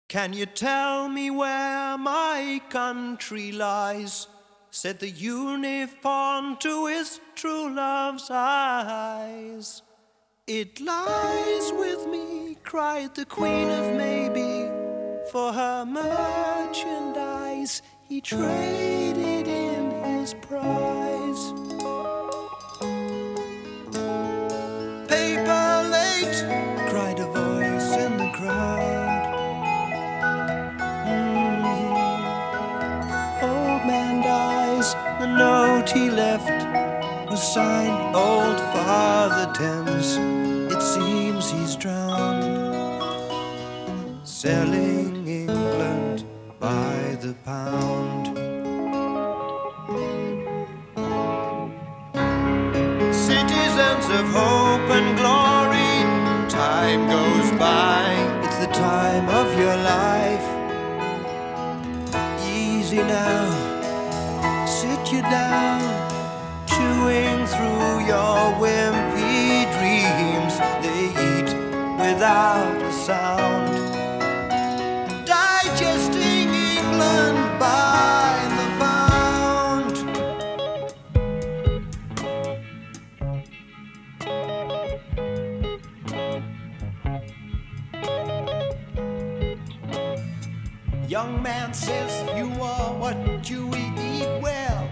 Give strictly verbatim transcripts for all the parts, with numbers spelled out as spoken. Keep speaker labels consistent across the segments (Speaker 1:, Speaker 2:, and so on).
Speaker 1: Can you tell me where my country lies? Said the unicorn to his true love's eyes. It lies with me, cried the Queen of Maybe. For her merchandise he traded in his prize. Paper late, cried a voice in the crowd. Mm-hmm. Old man dies, the note he left was signed Old Father Thames. It seems he's drowned, selling England by the pound. Citizens of hope and glory, time goes by. It's the time of your life. Easy now, sit you down, chewing through your wimpy dreams. They eat without a sound, digesting England by the pound. Young man says you are what you eat well.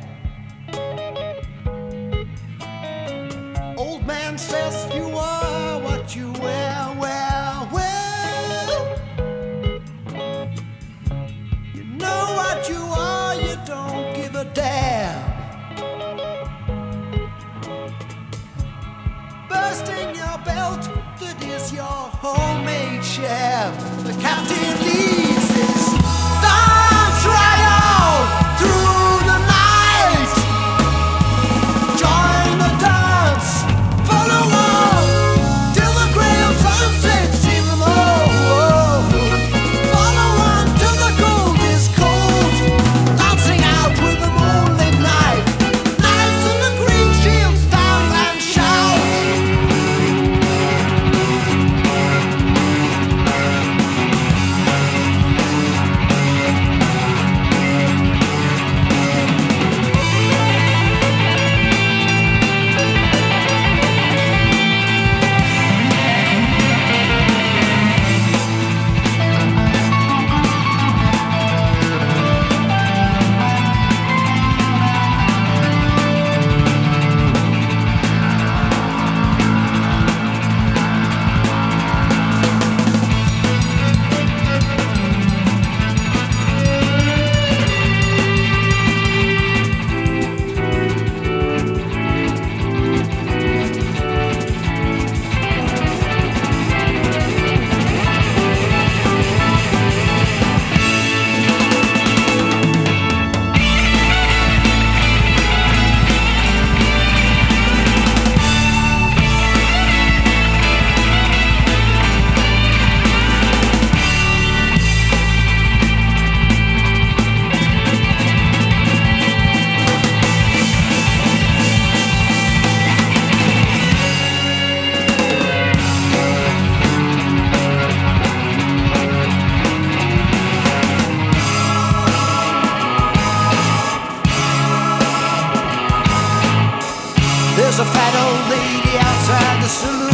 Speaker 1: Old man says you are what you wear. Well, well, you know what you are, you don't give a damn. Bursting your belt, that is your homemade share. The captain leads his dance right out through the night. Join the dance, follow on till the grey of sunset in the morn. Follow on till the gold is cold, dancing out with the moonlit night. Knights in the green shields stand and shout. There's a fat old lady outside the saloon.